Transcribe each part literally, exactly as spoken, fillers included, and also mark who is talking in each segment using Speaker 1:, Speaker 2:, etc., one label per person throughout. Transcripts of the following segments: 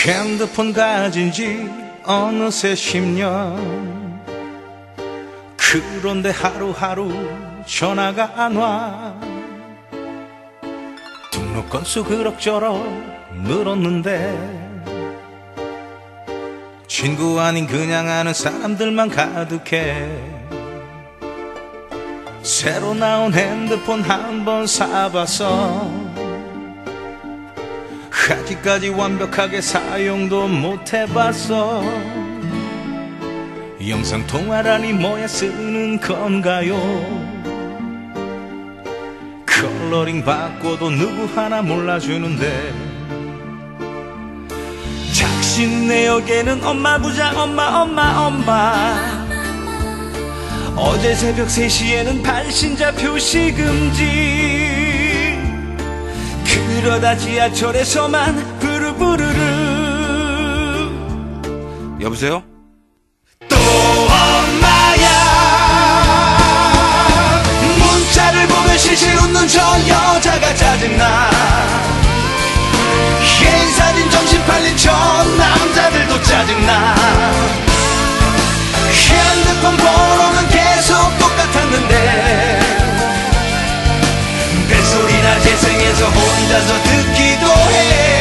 Speaker 1: 핸드폰 가진 지 어느새 십 년. 그런데 하루하루 전화가 안 와. 등록 건수 그럭저럭 늘었는데 친구 아닌 그냥 아는 사람들만 가득해. 새로 나온 핸드폰 한번 사봤어. 아직까지 완벽하게 사용도 못 해봤어. 영상통화라니 뭐야 쓰는 건가요? 컬러링 바꿔도 누구 하나 몰라주는데 작심 내역에는 엄마 부자 엄마 엄마 엄마. 어제 새벽 세 시에는 발신자 표시 금지. 그러다 지하철에서만 부르부르르. 여보세요? 또 엄마야. 문자를 보면 실실 웃는 저 여자가 짜증나. 개인 사진 정신 팔린 저 남자들도 짜증나. 핸드폰 번호는 계속 똑같았는데 뱃소리나 재생해서 혼자서 듣기도 해.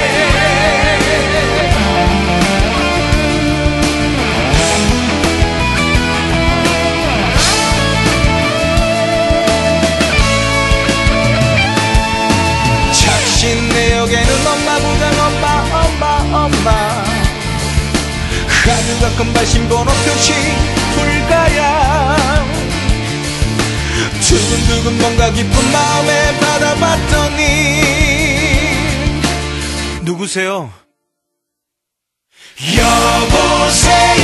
Speaker 1: 착신 내역에는 엄마 부장 엄마 엄마 엄마. 아주 가끔 발신번호 표시 불가야. 두근두근 뭔가 기쁜 마음에 받아봤더니 누구세요? 여보세요.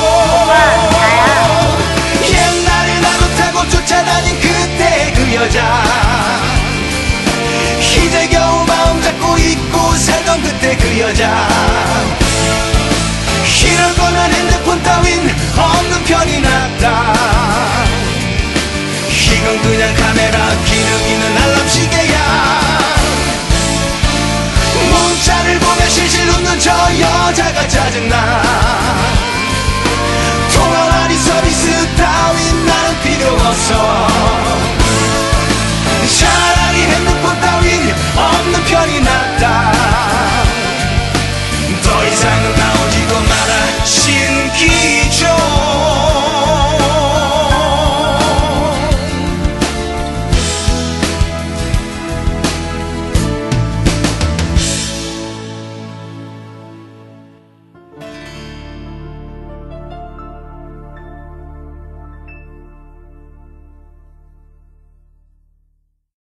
Speaker 1: 옛날에 나도 타고 쫓아다닌 그때 그 여자. 이제 겨우 마음 잡고 잊고 살던 그때 그 여자.